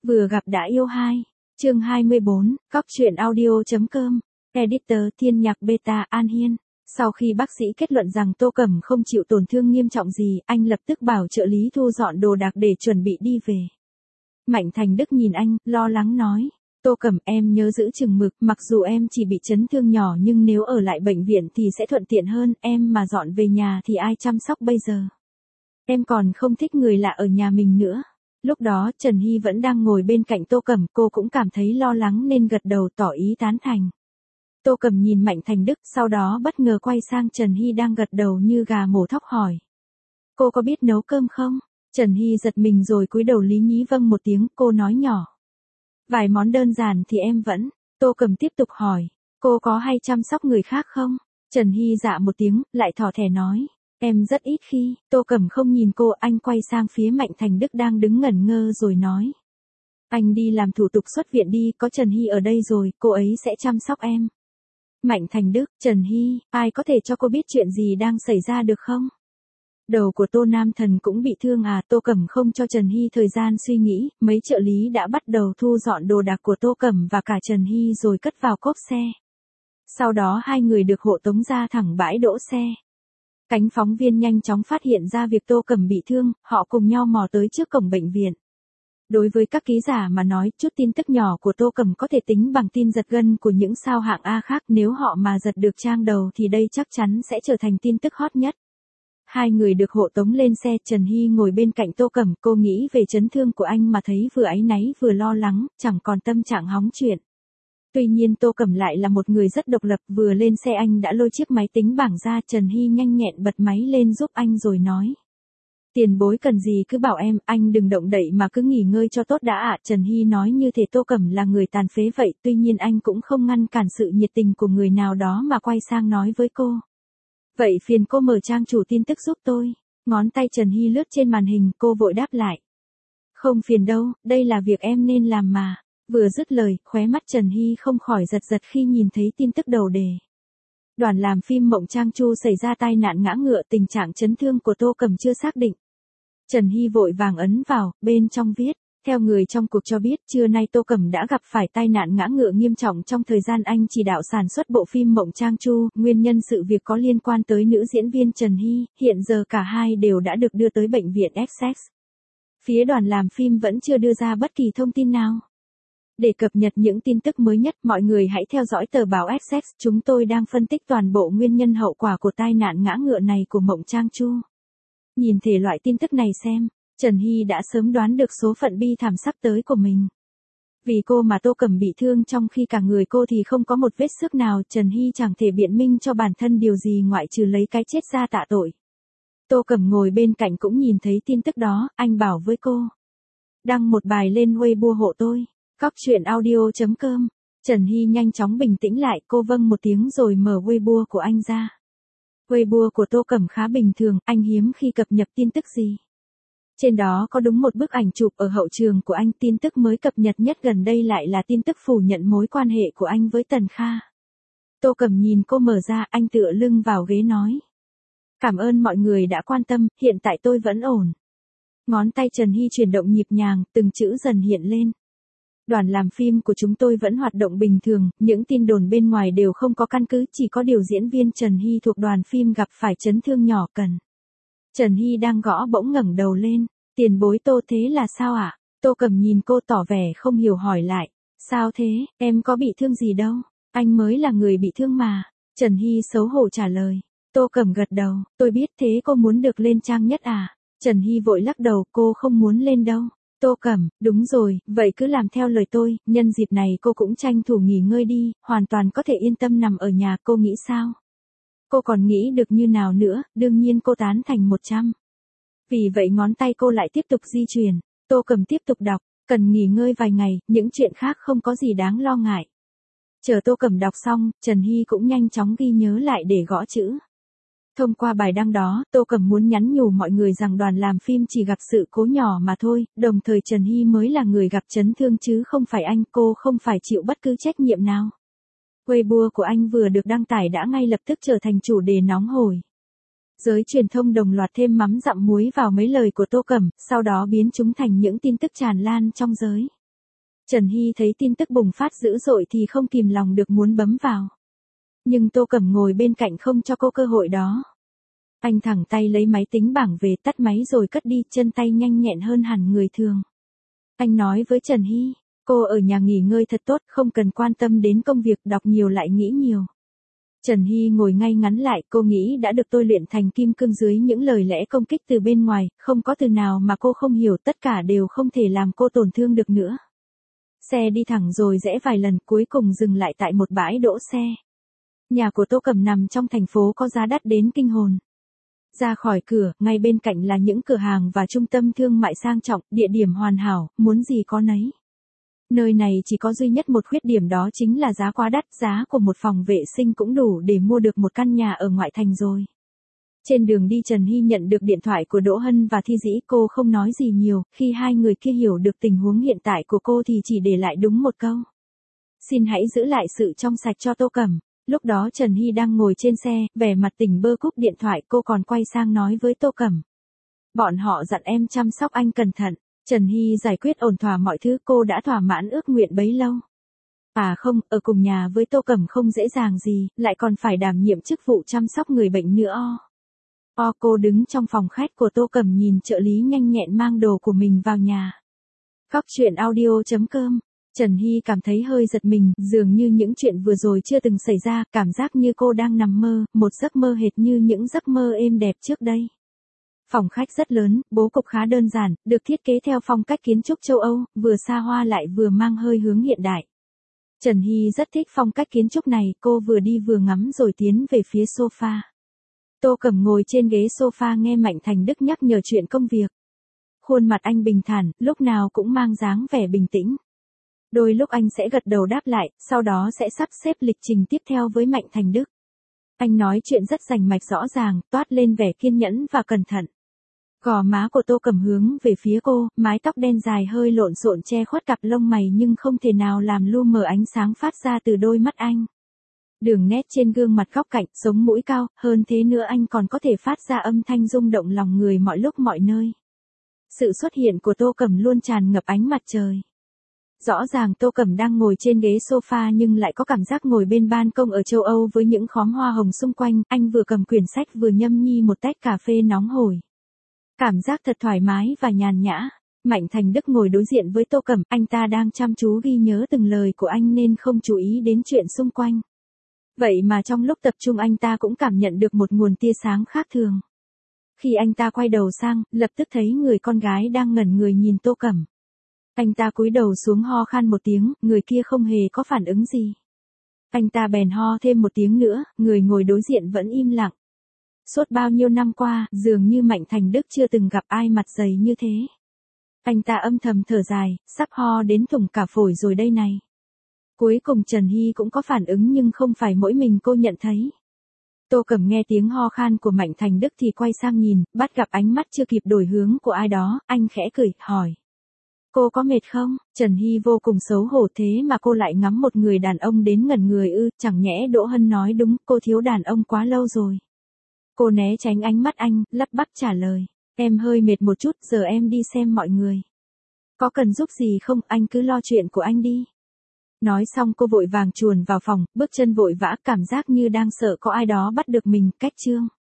Vừa gặp đã yêu hai. Chương 24, Cóc truyện audio.com. Editor Thiên Nhạc Beta An Hiên. Sau khi bác sĩ kết luận rằng Tô Cẩm không chịu tổn thương nghiêm trọng gì, anh lập tức bảo trợ lý thu dọn đồ đạc để chuẩn bị đi về. Mạnh Thành Đức nhìn anh, lo lắng nói. Tô Cẩm, em nhớ giữ chừng mực, mặc dù em chỉ bị chấn thương nhỏ nhưng nếu ở lại bệnh viện thì sẽ thuận tiện hơn, em mà dọn về nhà thì ai chăm sóc bây giờ? Em còn không thích người lạ ở nhà mình nữa. Lúc đó Trần Hy vẫn đang ngồi bên cạnh Tô Cẩm, cô cũng cảm thấy lo lắng nên gật đầu tỏ ý tán thành. Tô Cẩm nhìn Mạnh Thành Đức, sau đó bất ngờ quay sang Trần Hy đang gật đầu như gà mổ thóc hỏi. Cô có biết nấu cơm không? Trần Hy giật mình rồi cúi đầu lý nhí vâng một tiếng, cô nói nhỏ. Vài món đơn giản thì em vẫn. Tô Cẩm tiếp tục hỏi. Cô có hay chăm sóc người khác không? Trần Hy dạ một tiếng, lại thỏ thẻ nói. Em rất ít khi. Tô Cẩm không nhìn cô, anh quay sang phía Mạnh Thành Đức đang đứng ngẩn ngơ rồi nói. Anh đi làm thủ tục xuất viện đi, có Trần Hy ở đây rồi, cô ấy sẽ chăm sóc em. Mạnh Thành Đức, Trần Hy, ai có thể cho cô biết chuyện gì đang xảy ra được không? Đầu của Tô Nam Thần cũng bị thương à? Tô Cẩm không cho Trần Hy thời gian suy nghĩ, mấy trợ lý đã bắt đầu thu dọn đồ đạc của Tô Cẩm và cả Trần Hy rồi cất vào cốp xe. Sau đó hai người được hộ tống ra thẳng bãi đỗ xe. Cánh phóng viên nhanh chóng phát hiện ra việc Tô Cẩm bị thương, họ cùng nhau mò tới trước cổng bệnh viện. Đối với các ký giả mà nói, chút tin tức nhỏ của Tô Cẩm có thể tính bằng tin giật gân của những sao hạng A khác, nếu họ mà giật được trang đầu thì đây chắc chắn sẽ trở thành tin tức hot nhất. Hai người được hộ tống lên xe, Trần Hy ngồi bên cạnh Tô Cẩm, cô nghĩ về chấn thương của anh mà thấy vừa áy náy vừa lo lắng, chẳng còn tâm trạng hóng chuyện. Tuy nhiên Tô Cẩm lại là một người rất độc lập, vừa lên xe anh đã lôi chiếc máy tính bảng ra, Trần Hy nhanh nhẹn bật máy lên giúp anh rồi nói. Tiền bối cần gì cứ bảo em, anh đừng động đậy mà cứ nghỉ ngơi cho tốt đã ạ. Trần Hy nói như thể Tô Cẩm là người tàn phế vậy, tuy nhiên anh cũng không ngăn cản sự nhiệt tình của người nào đó mà quay sang nói với cô. Vậy phiền cô mở trang chủ tin tức giúp tôi. Ngón tay Trần Hy lướt trên màn hình, cô vội đáp lại. Không phiền đâu, đây là việc em nên làm mà. Vừa dứt lời, khóe mắt Trần Hy không khỏi giật giật khi nhìn thấy tin tức đầu đề. Đoàn làm phim Mộng Trang Chu xảy ra tai nạn ngã ngựa, tình trạng chấn thương của Tô Cẩm chưa xác định. Trần Hy vội vàng ấn vào, bên trong viết. Theo người trong cuộc cho biết, trưa nay Tô Cẩm đã gặp phải tai nạn ngã ngựa nghiêm trọng trong thời gian anh chỉ đạo sản xuất bộ phim Mộng Trang Chu, nguyên nhân sự việc có liên quan tới nữ diễn viên Trần Hy, hiện giờ cả hai đều đã được đưa tới bệnh viện Essex. Phía đoàn làm phim vẫn chưa đưa ra bất kỳ thông tin nào. Để cập nhật những tin tức mới nhất, mọi người hãy theo dõi tờ báo Essex, chúng tôi đang phân tích toàn bộ nguyên nhân hậu quả của tai nạn ngã ngựa này của Mộng Trang Chu. Nhìn thể loại tin tức này xem. Trần Hy đã sớm đoán được số phận bi thảm sắp tới của mình. Vì cô mà Tô Cẩm bị thương trong khi cả người cô thì không có một vết xước nào, Trần Hy chẳng thể biện minh cho bản thân điều gì ngoại trừ lấy cái chết ra tạ tội. Tô Cẩm ngồi bên cạnh cũng nhìn thấy tin tức đó, anh bảo với cô. Đăng một bài lên Weibo hộ tôi. Cóc truyện audio.com. Trần Hy nhanh chóng bình tĩnh lại, cô vâng một tiếng rồi mở Weibo của anh ra. Weibo của Tô Cẩm khá bình thường, anh hiếm khi cập nhật tin tức gì. Trên đó có đúng một bức ảnh chụp ở hậu trường của anh, tin tức mới cập nhật nhất gần đây lại là tin tức phủ nhận mối quan hệ của anh với Tần Kha. Tô Cẩm nhìn cô mở ra, anh tựa lưng vào ghế nói. Cảm ơn mọi người đã quan tâm, hiện tại tôi vẫn ổn. Ngón tay Trần Hy chuyển động nhịp nhàng, từng chữ dần hiện lên. Đoàn làm phim của chúng tôi vẫn hoạt động bình thường, những tin đồn bên ngoài đều không có căn cứ, chỉ có điều diễn viên Trần Hy thuộc đoàn phim gặp phải chấn thương nhỏ cần. Trần Hy đang gõ bỗng ngẩng đầu lên. Tiền bối Tô thế là sao ạ? Tô Cẩm nhìn cô tỏ vẻ không hiểu hỏi lại. Sao thế, em có bị thương gì đâu? Anh mới là người bị thương mà. Trần Hy xấu hổ trả lời. Tô Cẩm gật đầu. Tôi biết thế cô muốn được lên trang nhất à? Trần Hy vội lắc đầu, cô không muốn lên đâu. Tô Cẩm, đúng rồi, vậy cứ làm theo lời tôi, nhân dịp này cô cũng tranh thủ nghỉ ngơi đi, hoàn toàn có thể yên tâm nằm ở nhà, cô nghĩ sao? Cô còn nghĩ được như nào nữa, đương nhiên cô tán thành 100. Vì vậy ngón tay cô lại tiếp tục di chuyển. Tô Cẩm tiếp tục đọc, cần nghỉ ngơi vài ngày, những chuyện khác không có gì đáng lo ngại. Chờ Tô Cẩm đọc xong, Trần Hy cũng nhanh chóng ghi nhớ lại để gõ chữ. Thông qua bài đăng đó, Tô Cẩm muốn nhắn nhủ mọi người rằng đoàn làm phim chỉ gặp sự cố nhỏ mà thôi, đồng thời Trần Hy mới là người gặp chấn thương chứ không phải anh, cô không phải chịu bất cứ trách nhiệm nào. Weibo của anh vừa được đăng tải đã ngay lập tức trở thành chủ đề nóng hổi. Giới truyền thông đồng loạt thêm mắm dặm muối vào mấy lời của Tô Cẩm, sau đó biến chúng thành những tin tức tràn lan trong giới. Trần Hy thấy tin tức bùng phát dữ dội thì không kìm lòng được muốn bấm vào. Nhưng Tô Cẩm ngồi bên cạnh không cho cô cơ hội đó. Anh thẳng tay lấy máy tính bảng về, tắt máy rồi cất đi, chân tay nhanh nhẹn hơn hẳn người thường. Anh nói với Trần Hy, cô ở nhà nghỉ ngơi thật tốt, không cần quan tâm đến công việc, đọc nhiều lại nghĩ nhiều. Trần Hy ngồi ngay ngắn lại, cô nghĩ đã được tôi luyện thành kim cương dưới những lời lẽ công kích từ bên ngoài, không có từ nào mà cô không hiểu, tất cả đều không thể làm cô tổn thương được nữa. Xe đi thẳng rồi rẽ vài lần, cuối cùng dừng lại tại một bãi đỗ xe. Nhà của Tô Cẩm nằm trong thành phố có giá đắt đến kinh hồn. Ra khỏi cửa, ngay bên cạnh là những cửa hàng và trung tâm thương mại sang trọng, địa điểm hoàn hảo, muốn gì có nấy. Nơi này chỉ có duy nhất một khuyết điểm, đó chính là giá quá đắt, giá của một phòng vệ sinh cũng đủ để mua được một căn nhà ở ngoại thành rồi. Trên đường đi Trần Hy nhận được điện thoại của Đỗ Hân và Thi Dĩ, cô không nói gì nhiều, khi hai người kia hiểu được tình huống hiện tại của cô thì chỉ để lại đúng một câu. Xin hãy giữ lại sự trong sạch cho Tô Cẩm. Lúc đó Trần Hy đang ngồi trên xe, vẻ mặt tỉnh bơ cúp điện thoại, cô còn quay sang nói với Tô Cẩm. Bọn họ dặn em chăm sóc anh cẩn thận. Trần Hy giải quyết ổn thỏa mọi thứ, cô đã thỏa mãn ước nguyện bấy lâu. À không, ở cùng nhà với Tô Cẩm không dễ dàng gì, lại còn phải đảm nhiệm chức vụ chăm sóc người bệnh nữa. Cô đứng trong phòng khách của Tô Cẩm nhìn trợ lý nhanh nhẹn mang đồ của mình vào nhà. Cóc truyện audio.com. Trần Hy cảm thấy hơi giật mình, dường như những chuyện vừa rồi chưa từng xảy ra, cảm giác như cô đang nằm mơ, một giấc mơ hệt như những giấc mơ êm đẹp trước đây. Phòng khách rất lớn, bố cục khá đơn giản, được thiết kế theo phong cách kiến trúc châu Âu, vừa xa hoa lại vừa mang hơi hướng hiện đại. Trần Hy rất thích phong cách kiến trúc này, cô vừa đi vừa ngắm rồi tiến về phía sofa. Tô Cẩm ngồi trên ghế sofa nghe Mạnh Thành Đức nhắc nhở chuyện công việc. Khuôn mặt anh bình thản, lúc nào cũng mang dáng vẻ bình tĩnh. Đôi lúc anh sẽ gật đầu đáp lại, sau đó sẽ sắp xếp lịch trình tiếp theo với Mạnh Thành Đức. Anh nói chuyện rất rành mạch rõ ràng, toát lên vẻ kiên nhẫn và cẩn thận. Gò má của Tô Cẩm hướng về phía cô, mái tóc đen dài hơi lộn xộn che khuất cặp lông mày nhưng không thể nào làm lu mờ ánh sáng phát ra từ đôi mắt anh. Đường nét trên gương mặt góc cạnh, sống mũi cao, hơn thế nữa anh còn có thể phát ra âm thanh rung động lòng người mọi lúc mọi nơi. Sự xuất hiện của Tô Cẩm luôn tràn ngập ánh mặt trời. Rõ ràng Tô Cẩm đang ngồi trên ghế sofa nhưng lại có cảm giác ngồi bên ban công ở châu Âu với những khóm hoa hồng xung quanh, anh vừa cầm quyển sách vừa nhâm nhi một tách cà phê nóng hổi. Cảm giác thật thoải mái và nhàn nhã. Mạnh Thành Đức ngồi đối diện với Tô Cẩm, anh ta đang chăm chú ghi nhớ từng lời của anh nên không chú ý đến chuyện xung quanh. Vậy mà trong lúc tập trung anh ta cũng cảm nhận được một nguồn tia sáng khác thường. Khi anh ta quay đầu sang, lập tức thấy người con gái đang ngẩn người nhìn Tô Cẩm. Anh ta cúi đầu xuống ho khan một tiếng, người kia không hề có phản ứng gì. Anh ta bèn ho thêm một tiếng nữa, người ngồi đối diện vẫn im lặng. Suốt bao nhiêu năm qua, dường như Mạnh Thành Đức chưa từng gặp ai mặt dày như thế. Anh ta âm thầm thở dài, sắp ho đến thủng cả phổi rồi đây này. Cuối cùng Trần Hy cũng có phản ứng nhưng không phải mỗi mình cô nhận thấy. Tô Cẩm nghe tiếng ho khan của Mạnh Thành Đức thì quay sang nhìn, bắt gặp ánh mắt chưa kịp đổi hướng của ai đó, anh khẽ cười, hỏi. Cô có mệt không? Trần Hy vô cùng xấu hổ, thế mà cô lại ngắm một người đàn ông đến ngẩn người ư, chẳng nhẽ Đỗ Hân nói đúng, cô thiếu đàn ông quá lâu rồi. Cô né tránh ánh mắt anh, lắp bắp trả lời. Em hơi mệt một chút, giờ em đi xem mọi người. Có cần giúp gì không, anh cứ lo chuyện của anh đi. Nói xong cô vội vàng chuồn vào phòng, bước chân vội vã, cảm giác như đang sợ có ai đó bắt được mình, cách chương.